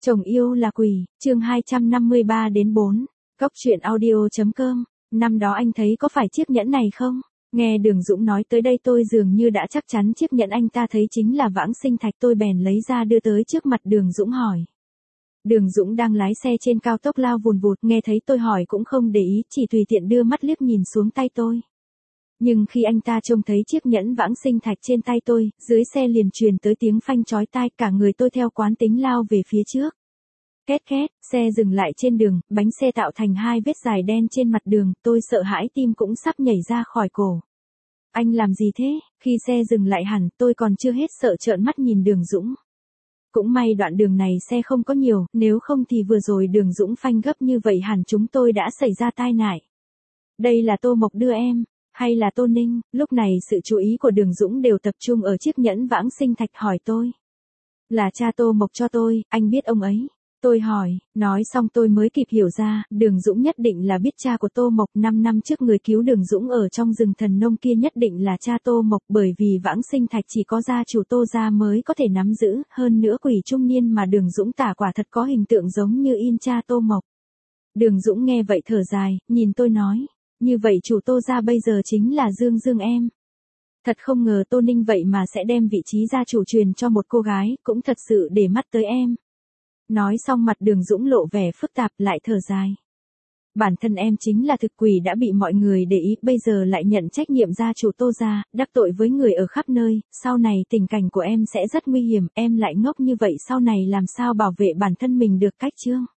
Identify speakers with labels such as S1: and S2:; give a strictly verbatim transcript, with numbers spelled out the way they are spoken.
S1: Chồng yêu là quỷ, chương hai trăm năm mươi ba đến bốn. Cốc truyện audio.com. Năm đó anh thấy có phải chiếc nhẫn này không? Nghe Đường Dũng nói tới đây tôi dường như đã chắc chắn chiếc nhẫn anh ta thấy chính là vãng sinh thạch, tôi bèn lấy ra đưa tới trước mặt Đường Dũng hỏi. Đường Dũng đang lái xe trên cao tốc lao vùn vụt, nghe thấy tôi hỏi cũng không để ý, chỉ tùy tiện đưa mắt liếc nhìn xuống tay tôi. Nhưng khi anh ta trông thấy chiếc nhẫn vãng sinh thạch trên tay tôi, dưới xe liền truyền tới tiếng phanh chói tai, cả người tôi theo quán tính lao về phía trước. Két két, xe dừng lại trên đường, bánh xe tạo thành hai vết dài đen trên mặt đường, tôi sợ hãi tim cũng sắp nhảy ra khỏi cổ. Anh làm gì thế? Khi xe dừng lại hẳn, tôi còn chưa hết sợ trợn mắt nhìn Đường Dũng. Cũng may đoạn đường này xe không có nhiều, nếu không thì vừa rồi Đường Dũng phanh gấp như vậy hẳn chúng tôi đã xảy ra tai nạn. Đây là Tô Mộc đưa em, hay là Tô Ninh? Lúc này sự chú ý của Đường Dũng đều tập trung ở chiếc nhẫn vãng sinh thạch, hỏi tôi. Là cha Tô Mộc cho tôi, anh biết ông ấy. Tôi hỏi, nói xong tôi mới kịp hiểu ra, Đường Dũng nhất định là biết cha của Tô Mộc. Năm năm trước người cứu Đường Dũng ở trong rừng thần nông kia nhất định là cha Tô Mộc, bởi vì vãng sinh thạch chỉ có gia chủ Tô gia mới có thể nắm giữ, hơn nữa quỷ trung niên mà Đường Dũng tả quả thật có hình tượng giống như in cha Tô Mộc. Đường Dũng nghe vậy thở dài, nhìn tôi nói, như vậy chủ Tô gia bây giờ chính là Dương Dương em. Thật không ngờ Tô Ninh vậy mà sẽ đem vị trí gia chủ truyền cho một cô gái, cũng thật sự để mắt tới em. Nói xong mặt Đường Dũng lộ vẻ phức tạp, lại thở dài. Bản thân em chính là thực quỷ đã bị mọi người để ý, bây giờ lại nhận trách nhiệm gia chủ Tô gia, đắc tội với người ở khắp nơi, sau này tình cảnh của em sẽ rất nguy hiểm, em lại ngốc như vậy sau này làm sao bảo vệ bản thân mình được cách chứ?